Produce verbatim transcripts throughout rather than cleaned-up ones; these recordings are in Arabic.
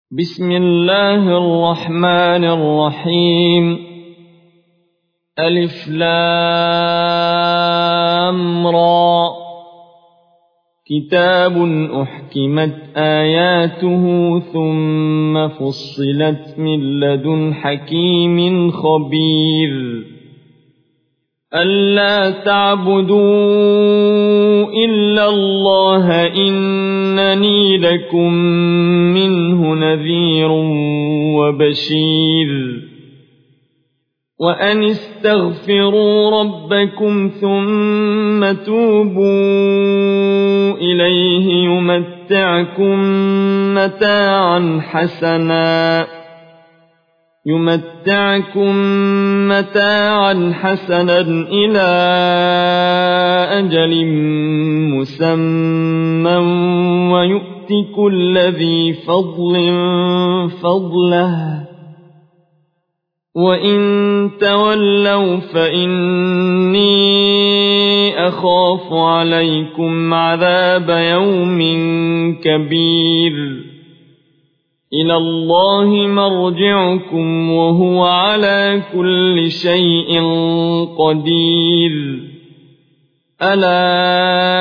بسم الله الرحمن الرحيم. ألف لام را. كتاب أحكمت آياته ثم فصلت من لدن حكيم خبير. ألا تعبدوا إلا الله إنني لكم منه نذير وبشير. وأن استغفروا ربكم ثم توبوا إليه يمتعكم متاعا حسنا يمتعكم متاعا حسنا إلى أجل مسمى ويؤت كل ذي فضل فضله. وإن تولوا فإني أخاف عليكم عذاب يوم كبير. إلى الله مرجعكم وهو على كل شيء قدير. ألا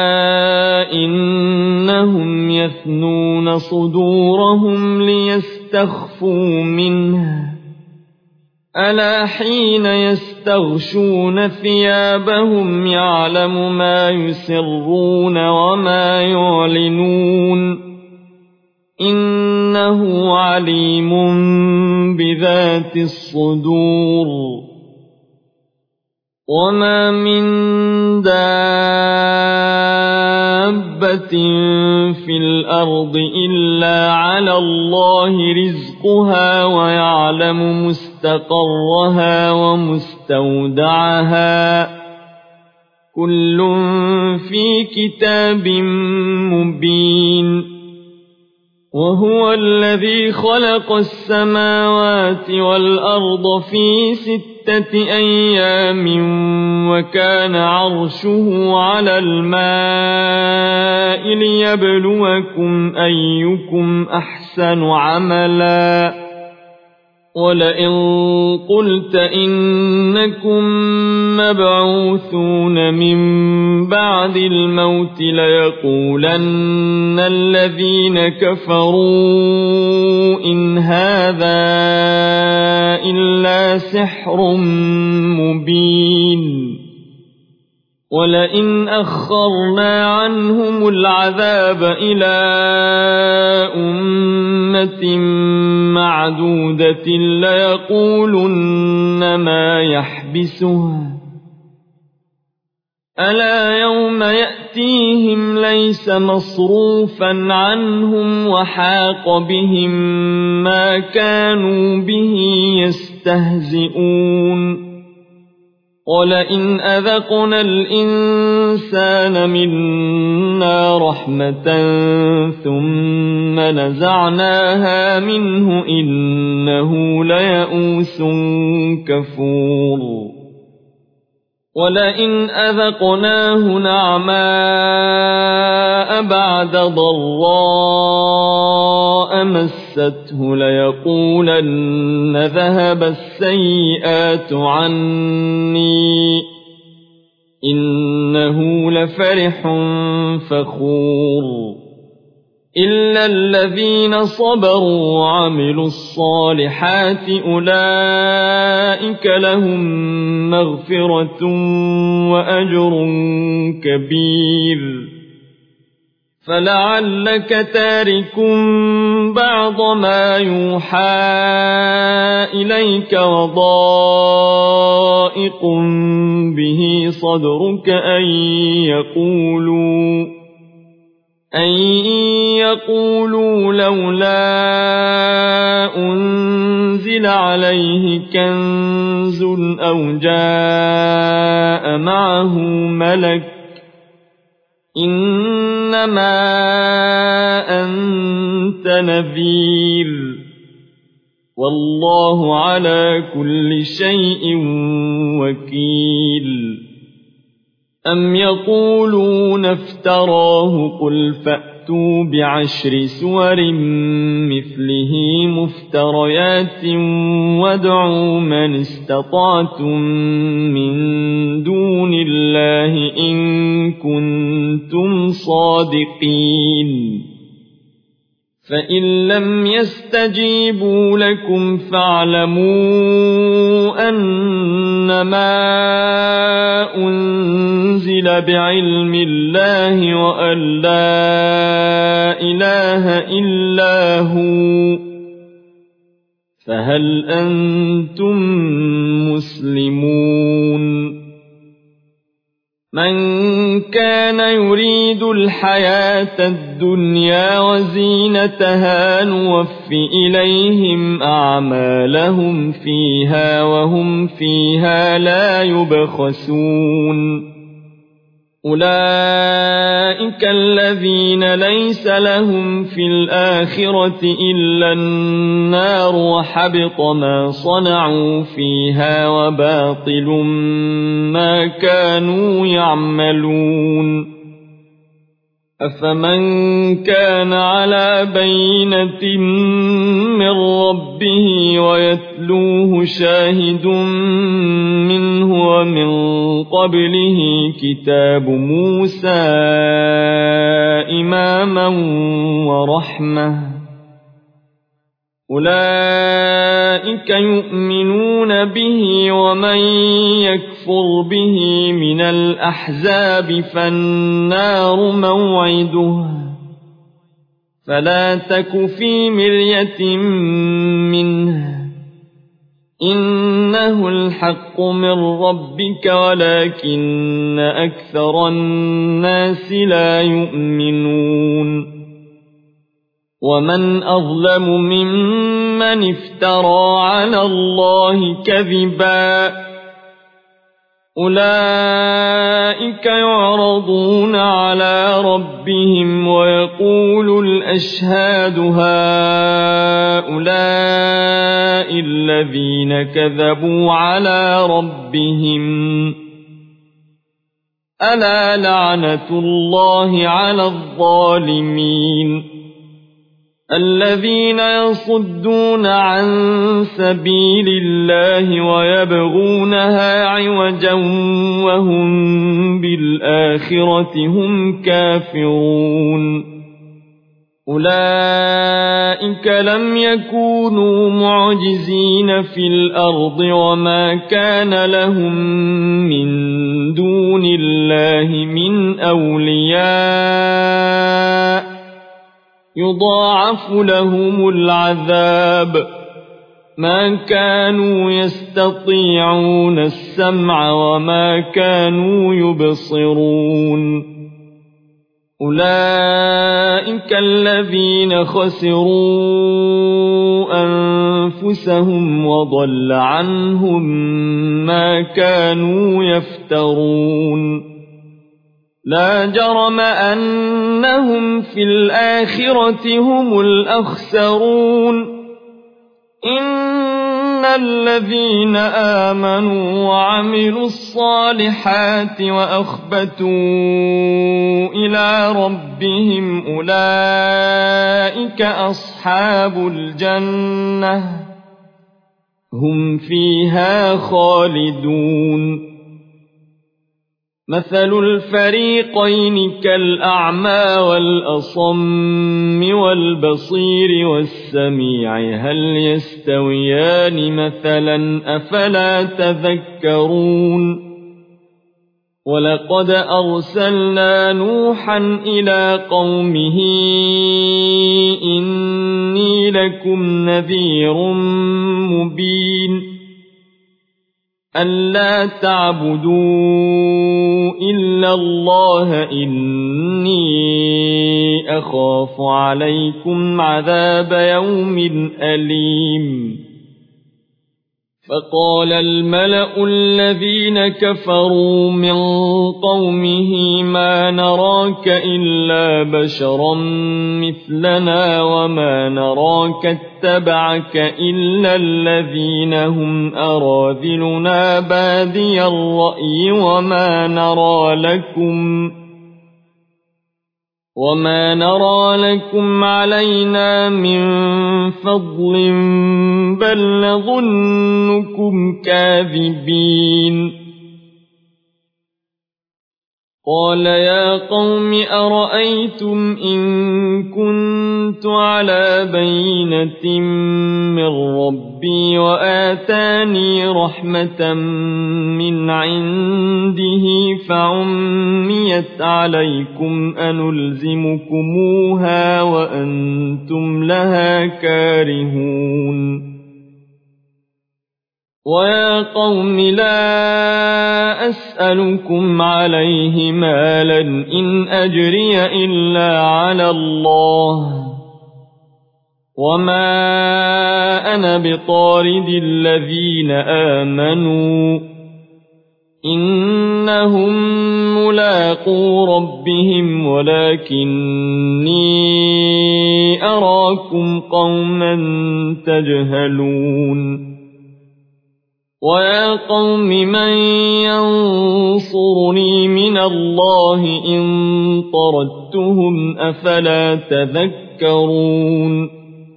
إنهم يثنون صدورهم ليستخفوا منه. ألا حين يستغشون ثيابهم يعلم ما يسرون وما يعلنون إنه عليم بذات الصدور. وما من دابة في الأرض إلا على الله رزقها ويعلم مستقرها ومستودعها كل في كتاب مبين. وهو الذي خلق السماوات والأرض في ستة أيام وكان عرشه على الماء ليبلوكم أيكم أحسن عملا. ولئن قلت إنكم مبعوثون من بعد الموت ليقولن الذين كفروا إن هذا إلا سحر مبين. ولئن أخرنا عنهم العذاب إلى أمة معدودة ليقولن ما يحبسه. ألا يوم يأتيهم ليس مصروفا عنهم وحاق بهم ما كانوا به يستهزئون. ولئن أذقنا الإنسان منا رحمة ثم نزعناها منه إنه ليئوس كفور. ولئن أذقناه نعماء بعد ضراء مسته ليقولن ذهب السيئات عني إنه لفرح فخور. إلا الذين صبروا وعملوا الصالحات أولئك لهم مغفرة وأجر كبير. فلعلك تارك بعض ما يوحى إليك وضائق به صدرك أن يقولوا أن يقولوا لولا أنزل عليه كنز أو جاء معه ملك إنما أنت نذير والله على كل شيء وكيل. أم يقولون افتراه قل فأتوا فأتوا بعشر سور مثله مفتريات وادعوا من استطعتم من دون الله إن كنتم صادقين فإن لم يستجيبوا لكم فاعلموا أنما أنزل بعلم الله وأن لا إله إلا هو فهل أنتم مسلمون من كان يريد الحياة الدنيا وزينتها نوف إليهم أعمالهم فيها وهم فيها لا يبخسون أولئك الذين ليس لهم في الآخرة إلا النار وحبط ما صنعوا فيها وباطل ما كانوا يعملون أفمن كان على بينة من ربه ويتلوه شاهد منه ومن قبله كتاب موسى إماما ورحمة أولئك يؤمنون به ومن يكفر به من الأحزاب فالنار موعده فلا تك في مرية منه إنه الحق من ربك ولكن أكثر الناس لا يؤمنون ومن أظلم ممن افترى على الله كذبا أولئك يعرضون على ربهم ويقول الأشهاد هؤلاء الذين كذبوا على ربهم ألا لعنة الله على الظالمين الذين يصدون عن سبيل الله ويبغونها عوجا وهم بالآخرة هم كافرون أولئك لم يكونوا معجزين في الأرض وما كان لهم من دون الله من أولياء يضاعف لهم العذاب ما كانوا يستطيعون السمع وما كانوا يبصرون أولئك الذين خسروا أنفسهم وضل عنهم ما كانوا يفترون لا جرم أنهم في الآخرة هم الأخسرون إن الذين آمنوا وعملوا الصالحات وأخبتوا إلى ربهم أولئك أصحاب الجنة هم فيها خالدون مثل الفريقين كالأعمى والأصم والبصير والسميع هل يستويان مثلا أفلا تذكرون ولقد أرسلنا نوحا إلى قومه إني لكم نذير مبين ألا تعبدوا إلا الله إني أخاف عليكم عذاب يوم أليم فقال الملأ الذين كفروا من قومه ما نراك إلا بشرا مثلنا وما نراك اتبعك إلا الذين هم أراذلنا بادي الرأي وما نرى لكم وما نرى لكم علينا من فضل بل نظنكم كاذبين قال يا قوم أرأيتم إن كنت على بينة من ربي وآتاني رحمة من عنده فعميت عليكم أنلزمكموها وأنتم لها كارهون ويا قوم لا أسألكم عليه مالا إن أجري إلا على الله وما أنا بطارد الذين آمنوا إنهم ملاقو ربهم ولكني أراكم قوما تجهلون ويا قوم من ينصرني من الله إن طردتهم أفلا تذكرون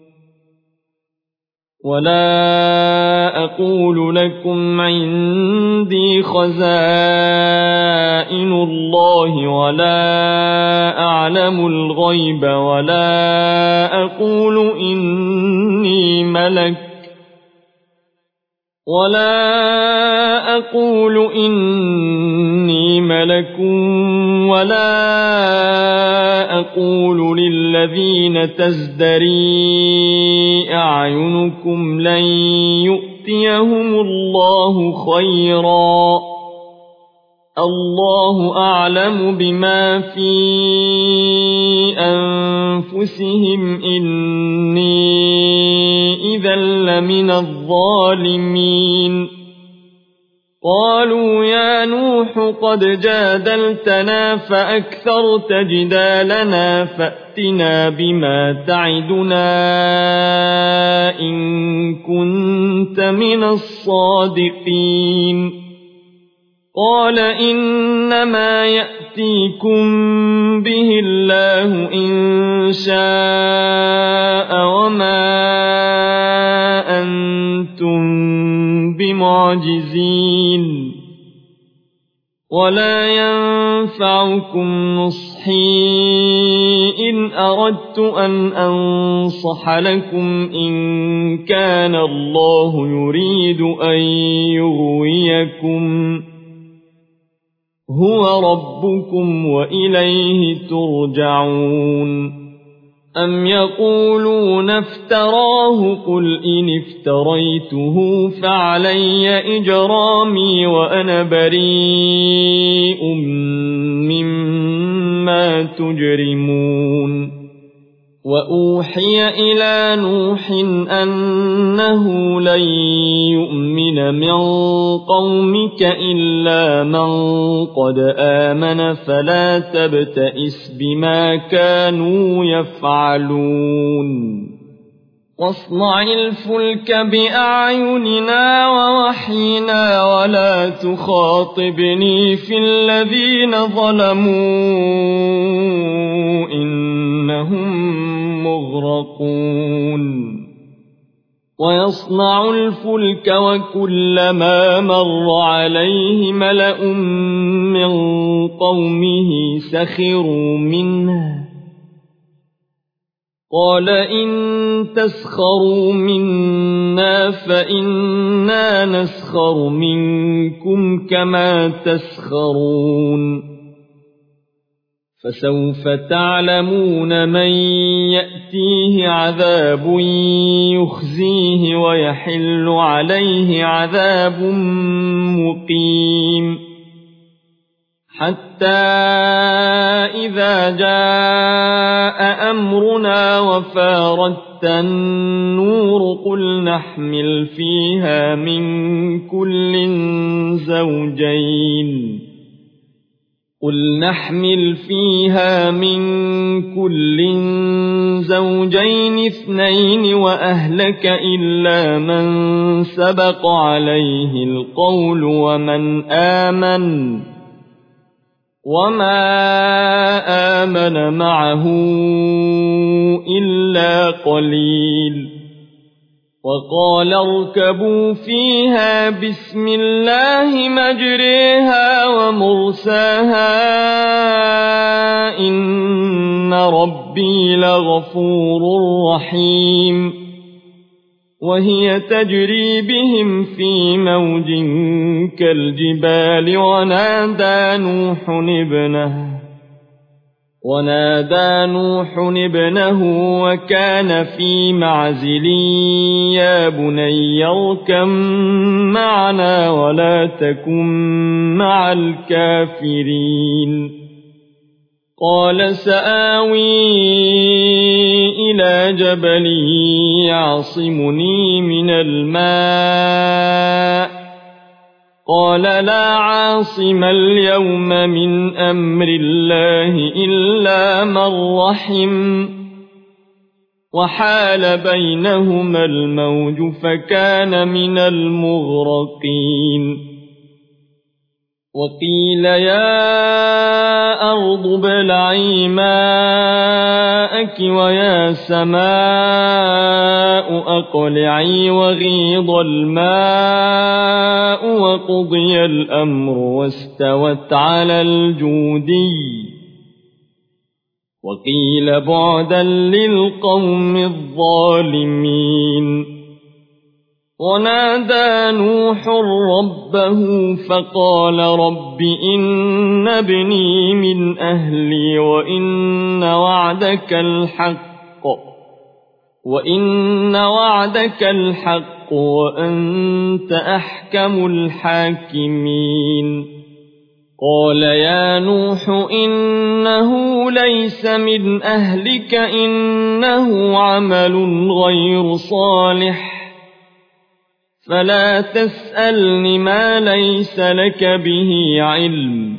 ولا أقول لكم عندي خزائن الله ولا أعلم الغيب ولا أقول إني ملك ولا أقول إني ملك ولا أقول للذين تزدري أعينكم لن يؤتيهم الله خيرا الله أعلم بما في أنفسهم إني إذا لمن الظالمين قالوا يا نوح قد جادلتنا فأكثرت جدالنا فأتنا بما تعدنا إن كنت من الصادقين قال إنما يأتيكم به الله إن شاء وما أنتم بمعجزين ولا ينفعكم نصحي إن أردت أن أنصح لكم إن كان الله يريد أن يغويكم هو ربكم وإليه ترجعون أم يقولون افتراه قل إن افتريته فعلي إجرامي وأنا بريء مما تجرمون وأوحي إلى نوح أنه لن يؤمن من قومك إلا من قد آمن فلا تبتئس بما كانوا يفعلون واصنع الفلك بأعيننا ووحينا ولا تخاطبني في الذين ظلموا إنهم مغرقون ويصنع الفلك وكلما مر عليه ملأ من قومه سخروا منه قال إن تسخروا منا فإنا نسخر منكم كما تسخرون فسوف تعلمون من يأتيه عذاب يخزيه ويحل عليه عذاب مقيم حتى إذا جاء أمرنا وفارت النور قل نحمل فيها من كل زوجين قل نحمل فيها من كل زوجين اثنين وأهلك إلا من سبق عليه القول ومن آمن وما آمن معه إلا قليل وقال اركبوا فيها بسم الله مجريها ومرساها إن ربي لغفور رحيم وهي تجري بهم في موج كالجبال ونادى نوح ابنه ونادى نوح ابنه وكان في معزل يا بني اركب معنا ولا تكن مع الكافرين قال سآوي إلى جبل يعصمني من الماء قال لا عاصم اليوم من أمر الله إلا من رحم وحال بينهما الموج فكان من المغرقين وقيل يا أرض ابلعي ماءك ويا سماء أقلعي وغيض الماء وقضي الأمر واستوت على الجودي وقيل بعدا للقوم الظالمين ونادى نوح ربه فقال رب إن ابني من أهلي وإن وعدك الحق وإن وعدك الحق وأنت أحكم الحاكمين قال يا نوح إنه ليس من أهلك إنه عمل غير صالح فلا تسألني ما ليس لك به علم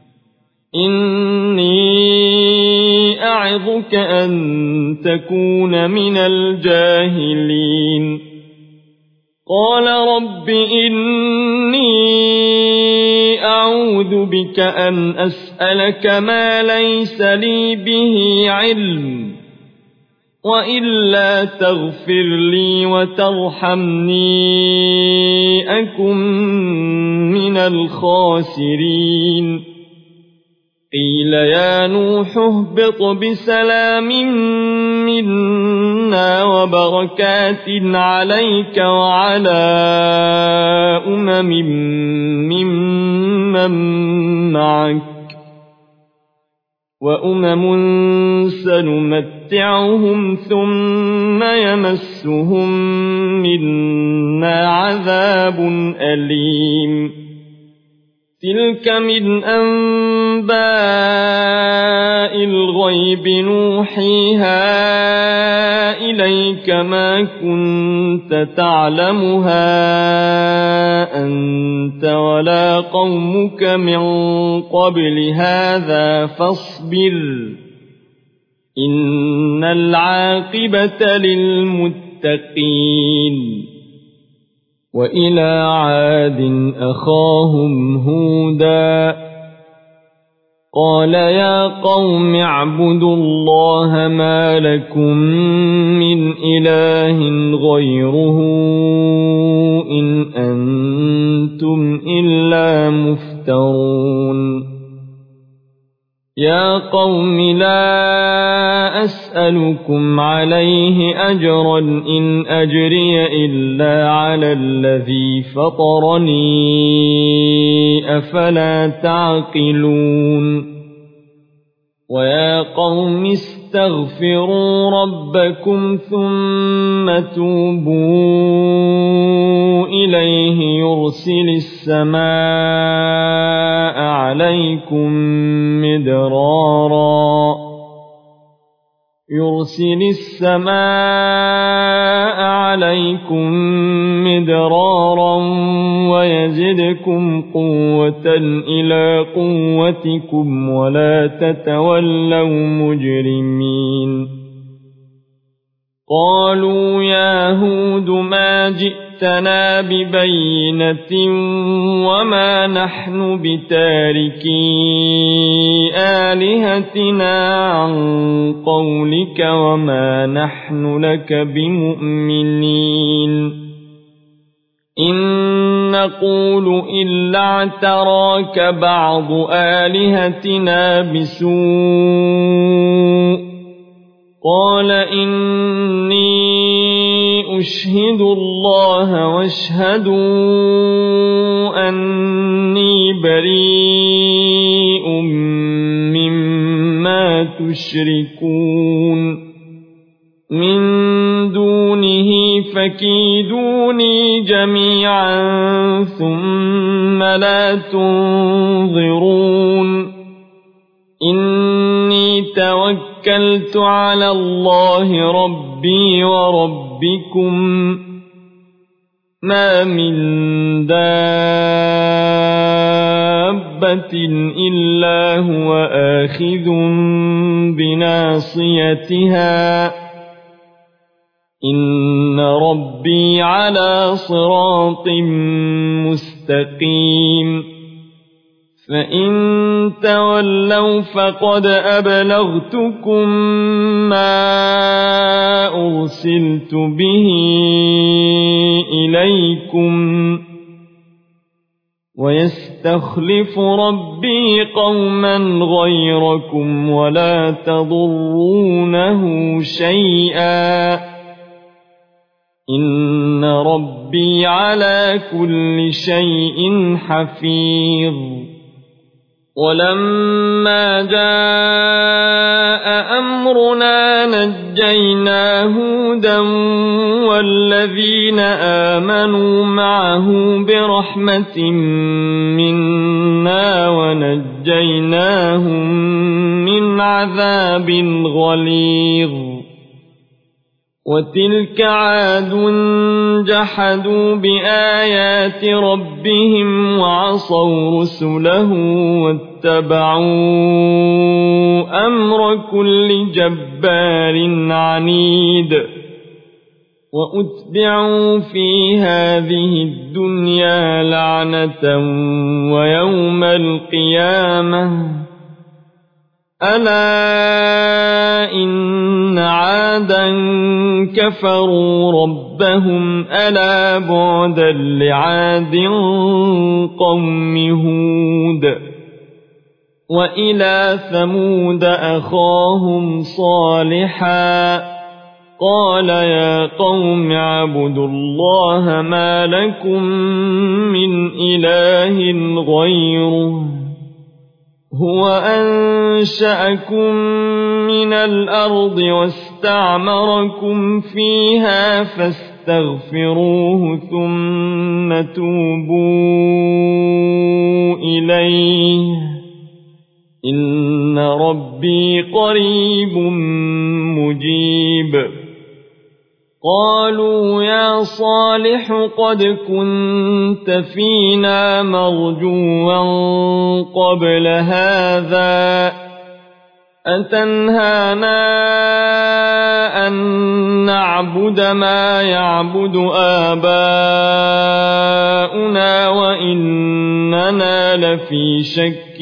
إني أعظك أن تكون من الجاهلين قال رب إني أعوذ بك أن أسألك ما ليس لي به علم وإلا تغفر لي وترحمني أكن من الخاسرين قيل يا نوح اهبط بسلام منا وبركات عليك وعلى أمم ممن معك وأمم سنمتعهم ثم يمسهم منا عذاب أليم تلك من أنباء الغيب نوحيها إليك ما كنت تعلمها أنت ولا قومك من قبل هذا فاصبر إن العاقبة للمتقين وإلى عاد أخاهم هودا قال يا قوم اعبدوا الله ما لكم من إله غيره إن أنتم إلا مفترون يا قوم لا أسألكم عليه أجرا إن أجري إلا على الذي فطرني أفلا تعقلون ويا قوم استغفروا ربكم ثم توبوا إليه يرسل السماء عليكم مدرارا يرسل السماء عليكم مدرارا ويزدكم قوة إلى قوتكم ولا تتولوا مجرمين قالوا يا هود ما جئت جئتنا ببينة وما نحن بتاركي آلهتنا عن قولك وما نحن لك بمؤمنين إن نقول إلا اعتراك بعض آلهتنا بسوء قال إني أشهد الله واشهدوا أني بريء مما تشركون من دونه فكيدوني جميعا ثم لا تنظرون إني توكلت على الله ربي وربكم ما من دابة إلا هو آخذ بناصيتها إن ربي على صراط مستقيم فإن تولوا فقد أبلغتكم ما أرسلت به إليكم ويستخلف ربي قوما غيركم ولا تضرونه شيئا إن ربي على كل شيء حفيظ ولما جاء أمرنا نجينا هودا والذين آمنوا معه برحمة منا ونجيناهم من عذاب غليظ وتلك عاد جحدوا بآيات ربهم وعصوا رسله واتبعوا أمر كل جبار عنيد وأتبعوا في هذه الدنيا لعنة ويوم القيامة ألا إن عادا كفروا ربهم ألا بعدا لعاد قوم هود وإلى ثمود أخاهم صالحا قال يا قوم اعبدوا الله ما لكم من إله غيره هو أنشأكم من الأرض واستعمركم فيها فاستغفروه ثم توبوا إليه إن ربي قريب مجيب قالوا يا صالح قد كنت فينا مرجوا قبل هذا أتنهانا أن نعبد ما يعبد آباؤنا وإننا لفي شك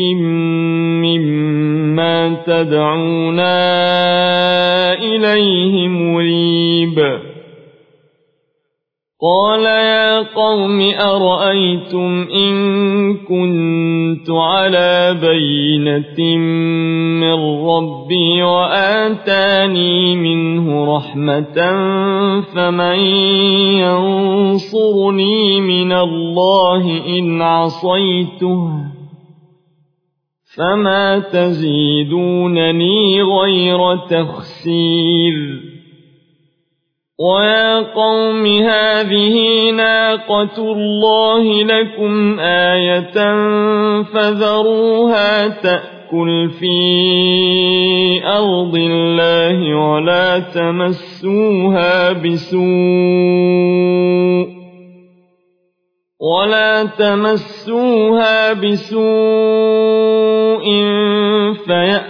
مما تدعونا إليه مريب قال يا قوم أرأيتم إن كنت على بينة من ربي وآتاني منه رحمة فمن ينصرني من الله إن عصيته فما تزيدونني غير تخسير ويا قوم هذه ناقة الله لكم آية فذروها تأكل في أرض الله ولا تمسوها بسوء ولا تمسوها بسوء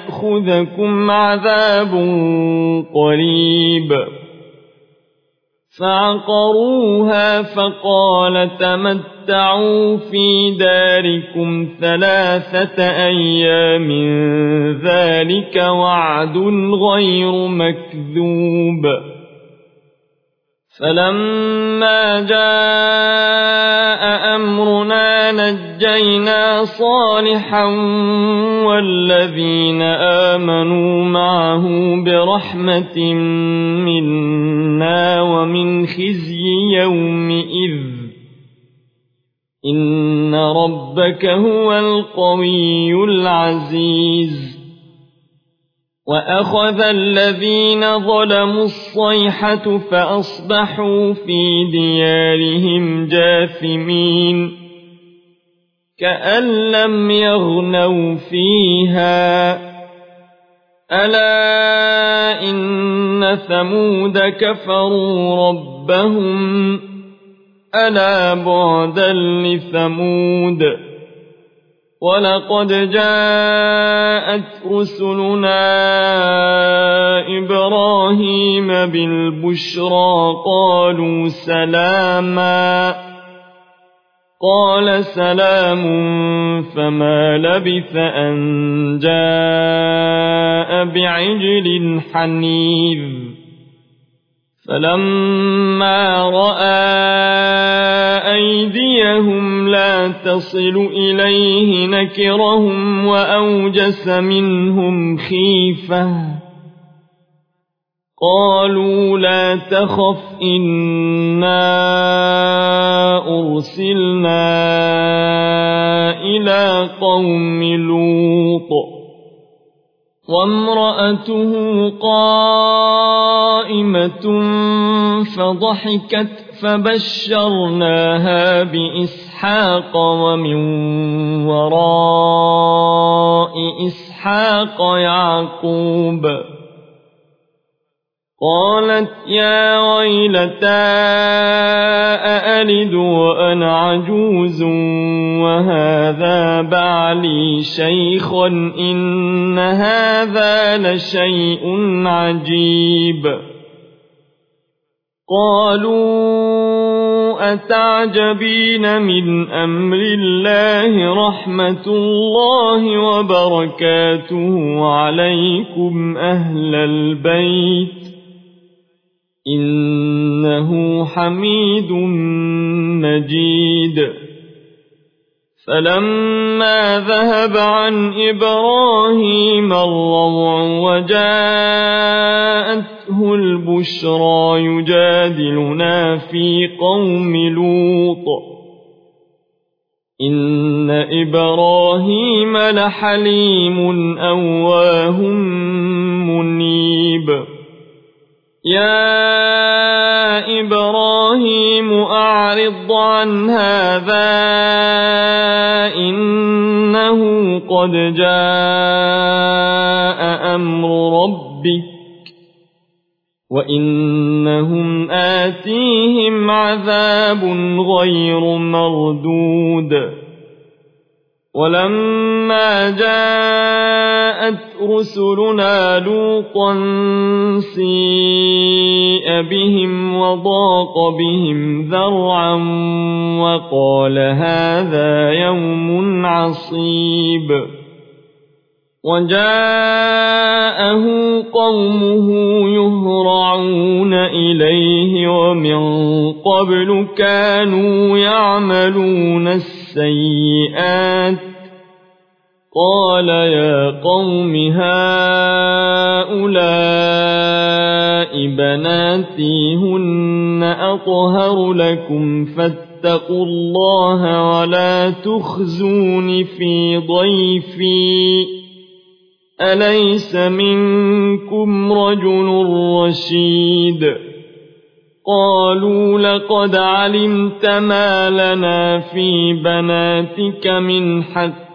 فيأخذكم عذاب قريب فعقروها فقال تمتعوا في داركم ثلاثة أيام ذلك وعد غير مكذوب فلما جاء أمرنا نجينا صالحا والذين آمنوا معه برحمة منا ومن خزي يومئذ إن ربك هو القوي العزيز وأخذ الذين ظلموا الصيحة فأصبحوا في ديارهم جاثمين كأن لم يغنوا فيها ألا إن ثمود كفروا ربهم ألا بعدا لثمود ولقد جاءت رسلنا إبراهيم بالبشرى قالوا سلاما قال سلام فما لبث أن جاء بعجل حنيذ فلما رأى أيديهم لا تصل إليه نكرهم وأوجس منهم خيفة قالوا لا تخف إنا أرسلنا إلى قوم لوط وامرأته قائمة فضحكت فبشرناها بإسحاق ومن وراء إسحاق يعقوب قالت يا ويلتى أألد وأنا عجوز وهذا بعلي شيخا إن هذا لشيء عجيب قالوا أتعجبين من أمر الله رحمة الله وبركاته عليكم أهل البيت إنه حميد مجيد فلما ذهب عن إبراهيم الروع وجاءته البشرى يجادلنا في قوم لوط إن إبراهيم لحليم أواه منيب يا إبراهيم أعرض عن هذا إنه قد جاء أمر ربك وإنهم آتيهم عذاب غير مردود ولما جاءت رسلنا لوطا سيء بهم وضاق بهم ذرعا وقال هذا يوم عصيب وجاءه قومه يهرعون إليه ومن قبل كانوا يعملون السيئات قال يا قوم هؤلاء بناتي هن أطهر لكم فاتقوا الله ولا تخزون في ضيفي أليس منكم رجل رشيد قالوا لقد علمت ما لنا في بناتك من حق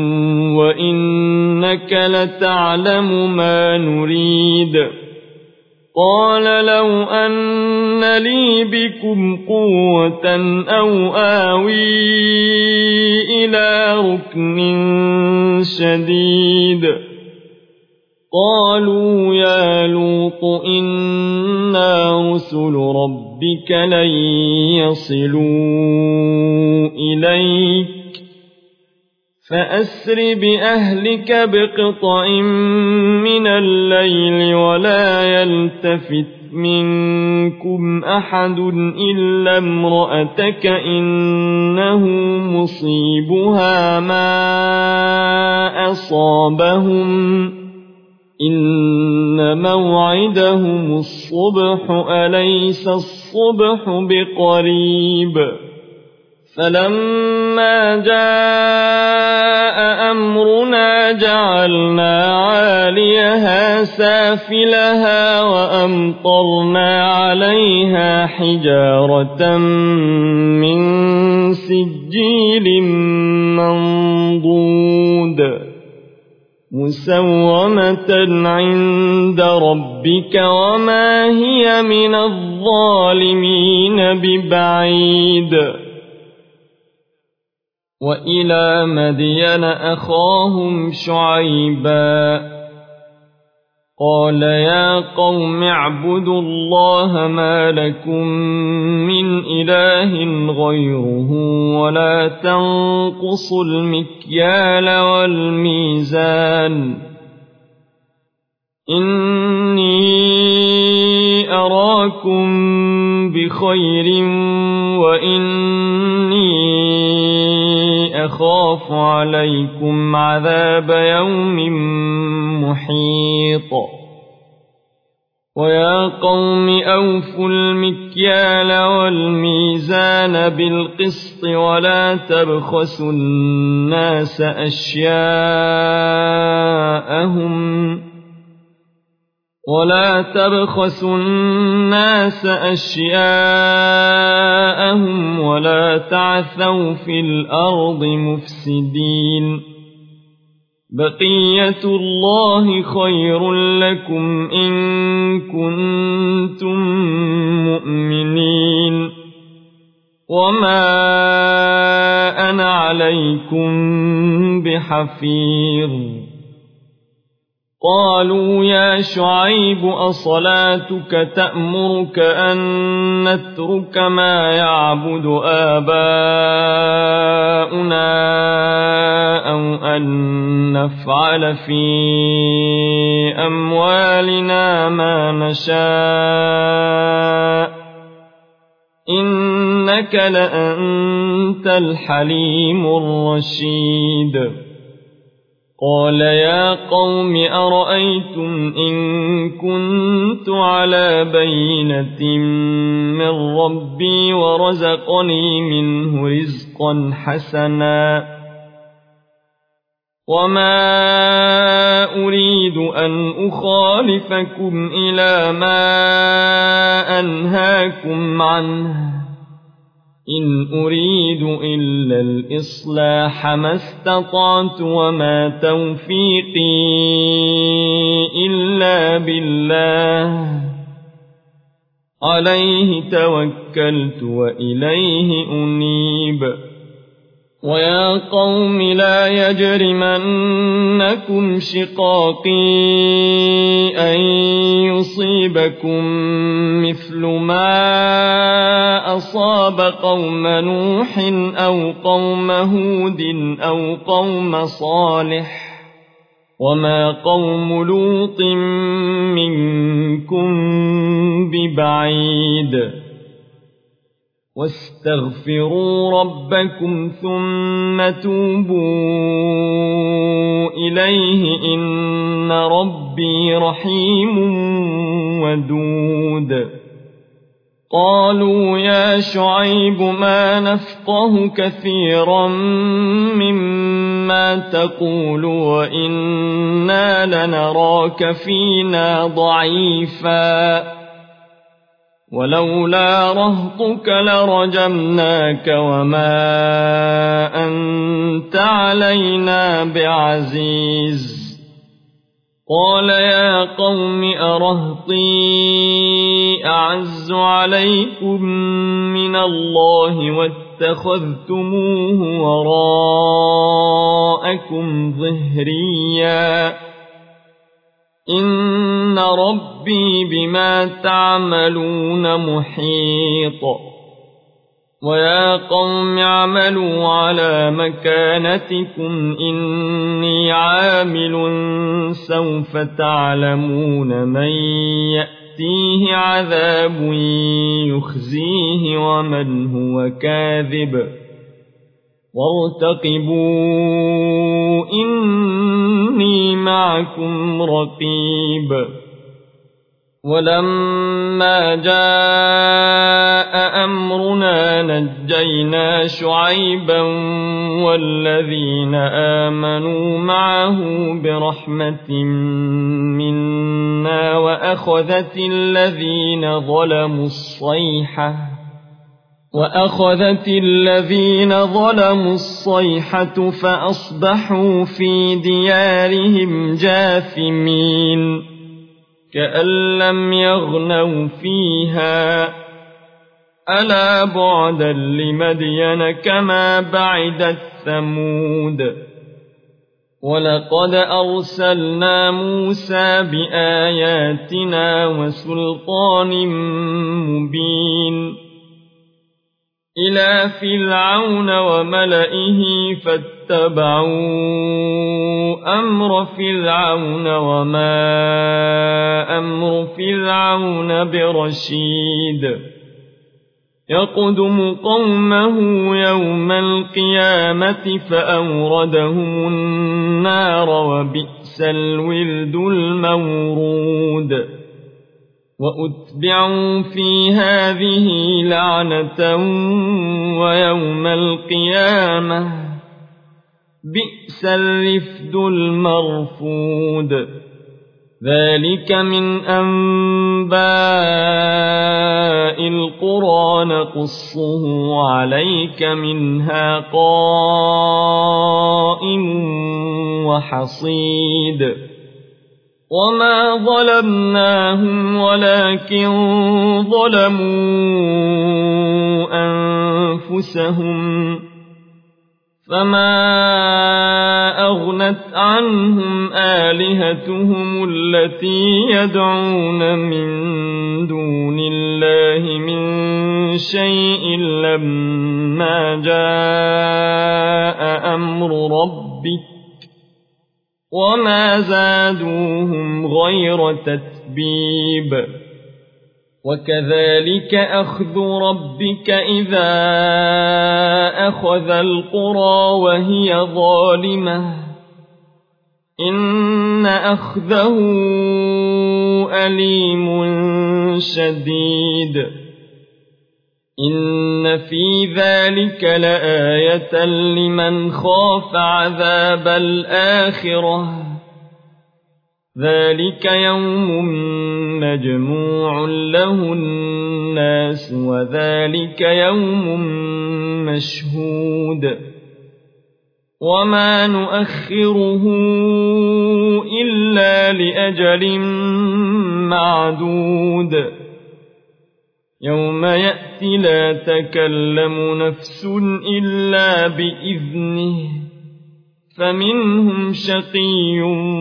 وإنك لتعلم ما نريد قال لو أن لي بكم قوة أو آوي إلى ركن شديد قالوا يا لوط إنا رسل ربك لن يصلوا إليك فأسر بأهلك بقطع من الليل ولا يلتفت منكم أحد إلا امرأتك إنه مصيبها ما أصابهم إن موعدهم الصبح أليس الصبح بقريب فلما جاء أمرنا جعلنا عاليها سافلها وأمطرنا عليها حجارة من سجيل منضود مسومة عند ربك وما هي من الظالمين ببعيد وإلى مدين أخاهم شعيبا قال يا قوم اعبدوا الله ما لكم من إله غيره ولا تنقصوا المكيال والميزان إني أراكم بخير وإني أخاف عليكم عذاب يوم محيط ويا قوم أوفوا المكيال والميزان بالقسط ولا تبخسوا الناس أشياءهم ولا تبخسوا الناس أشياءهم ولا تعثوا في الأرض مفسدين بقية الله خير لكم إن كنتم مؤمنين وما أنا عليكم بحفيظ قالوا يا شعيب أصلاتك تأمرك أن نترك ما يعبد آباؤنا أو أن نفعل في أموالنا ما نشاء إنك لأنت الحليم الرشيد قال يا قوم أرأيتم إن كنت على بينة من ربي ورزقني منه رزقا حسنا وما أريد أن أخالفكم إلى ما أنهاكم عنه إن أريد إلا الإصلاح ما استطعت وما توفيقي إلا بالله عليه توكلت وإليه أنيب ويا قوم لا يجرمنكم شقاقي أن يصيبكم مثل ما أصاب قوم نوح أو قوم هود أو قوم صالح وما قوم لوط منكم ببعيد واستغفروا ربكم ثم توبوا إليه إن ربي رحيم ودود قالوا يا شعيب ما نفقه كثيرا مما تقول وإنا لنراك فينا ضعيفا ولولا رهطك لرجمناك وما أنت علينا بعزيز قال يا قوم أرهطي أعز عليكم من الله واتخذتموه وراءكم ظهريا إن ربي بما تعملون محيط ويا قوم اعملوا على مكانتكم إني عامل سوف تعلمون من يأتيه عذاب يخزيه ومن هو كاذب وارتقبوا إني معكم رقيب ولما جاء أمرنا نجينا شعيبا والذين آمنوا معه برحمة منا وأخذت الذين ظلموا الصيحة وأخذت الذين ظلموا الصيحة فأصبحوا في ديارهم جاثمين كأن لم يغنوا فيها ألا بعدا لمدين كما بعدت ثمود ولقد أرسلنا موسى بآياتنا وسلطان مبين إلى فرعون وملئه فاتبعوا أمر فرعون وما أمر فرعون برشيد يقدم قومه يوم القيامة فأوردهم النار وبئس الورد المورود وأتبعوا في هذه لعنة ويوم القيامة بئس الرفد المرفود ذلك من أنباء القرى نقصه عليك منها قائم وحصيد وما ظلمناهم ولكن ظلموا أنفسهم فما أغنت عنهم آلهتهم التي يدعون من دون الله من شيء لما جاء أمر ربك وما زادوهم غير تتبيب وكذلك أخذ ربك إذا أخذ القرى وهي ظالمة إن أخذه أليم شديد إن في ذلك لآية لمن خاف عذاب الآخرة ذلك يوم مجموع له الناس وذلك يوم مشهود وما نؤخره إلا لأجل معدود يوم يأتي لا تكلم نفس إلا بإذنه فمنهم شقي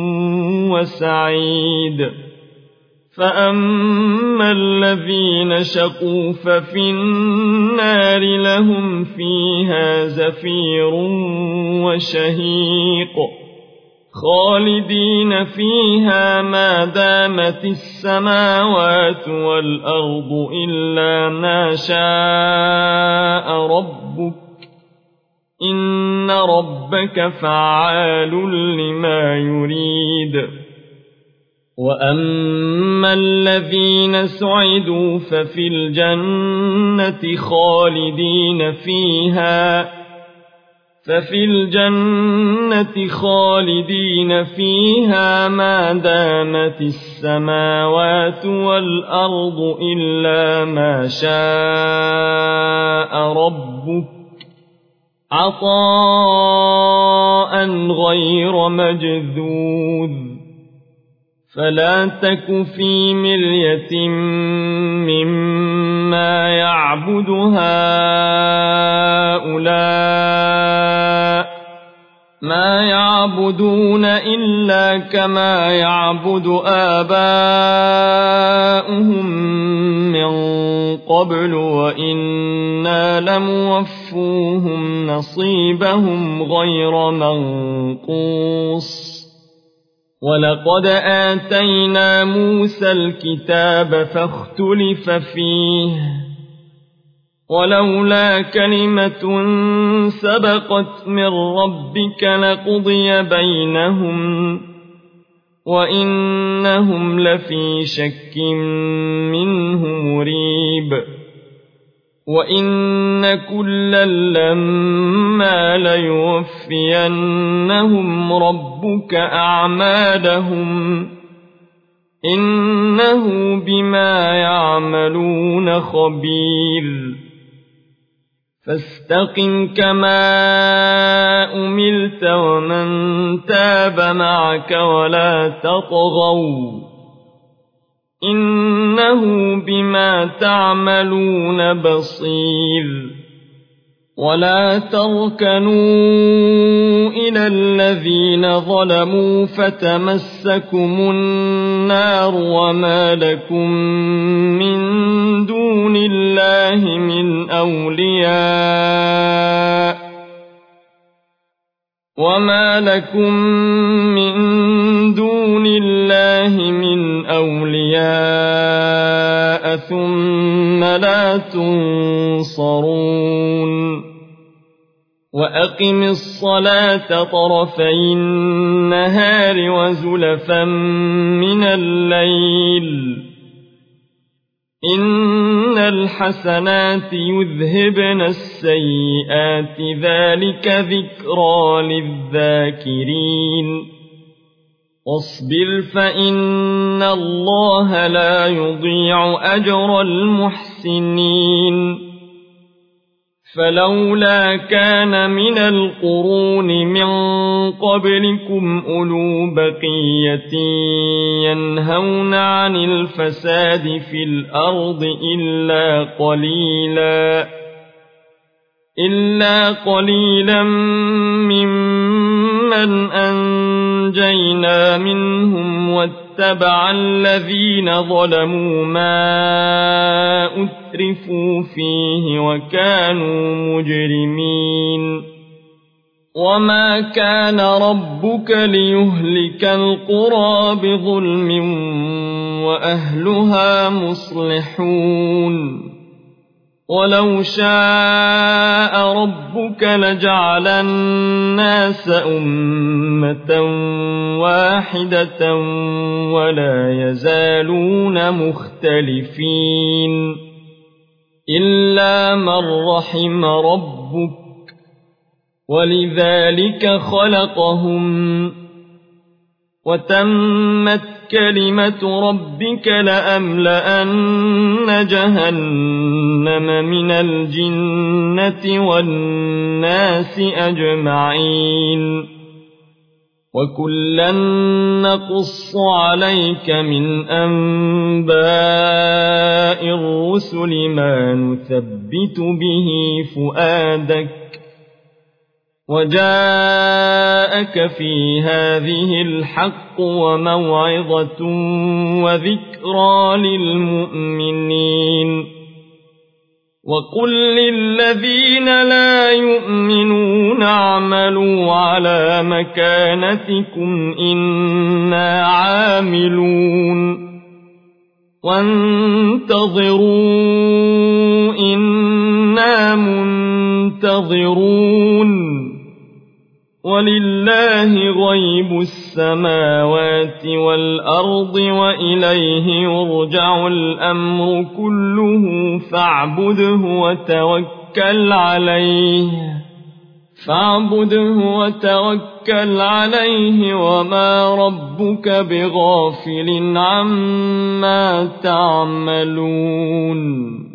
وسعيد فأما الذين شقوا ففي النار لهم فيها زفير وشهيق خالدين فيها ما دامت السماوات والأرض إلا ما شاء ربك إن ربك فعال لما يريد وأما الذين سعدوا ففي الجنة خالدين فيها ففي الجنة خالدين فيها ما دامت السماوات والأرض إلا ما شاء ربك عطاء غير مجذوذ فلا تك في مرية مما يعبد هؤلاء ما يعبدون إلا كما يعبد آباؤهم من قبل وإنا لموفوهم نصيبهم غير منقوص ولقد آتينا موسى الكتاب فاختلف فيه ولولا كلمة سبقت من ربك لقضي بينهم وإنهم لفي شك منه مريب وإن كلا لما ليوفينهم ربك أعمالهم إنه بما يعملون خبير فاستقم كما أمرت ومن تاب معك ولا تطغوا إنه بما تعملون بصير ولا تركنوا إلى الذين ظلموا فتمسكم النار وما لكم من دون الله من أولياء وما لكم من دون الله من أولياء ثم لا تنصرون وأقم الصلاة طرفي النهار وزلفا من الليل إن الحسنات يذهبن السيئات ذلك ذكرى للذاكرين واصبر فإن الله لا يضيع أجر المحسنين فلولا كان من القرون من قبلكم أولو بقية ينهون عن الفساد في الأرض إلا قليلا إلا قليلا ممن أنجينا منهم واتبع الذين ظلموا ما أترفوا فيه وكانوا مجرمين وما كان ربك ليهلك القرى بظلم وأهلها مصلحون ولو شاء ربك لجعل الناس أمة واحدة ولا يزالون مختلفين إلا من رحم ربك ولذلك خلقهم وتمت كلمة ربك لأملأن جهنم من الجنة والناس أجمعين وكلا نقص عليك من أنباء الرسل ما نثبت به فؤادك وجاءك في هذه الحق وموعظة وذكرى للمؤمنين وقل للذين لا يؤمنون اعملوا على مكانتكم إنا عاملون وانتظروا إنا منتظرون ولله غيب السماوات والأرض وإليه يرجع الأمر كله فاعبده وتوكل عليه فاعبده وتوكل عليه وما ربك بغافل عما تعملون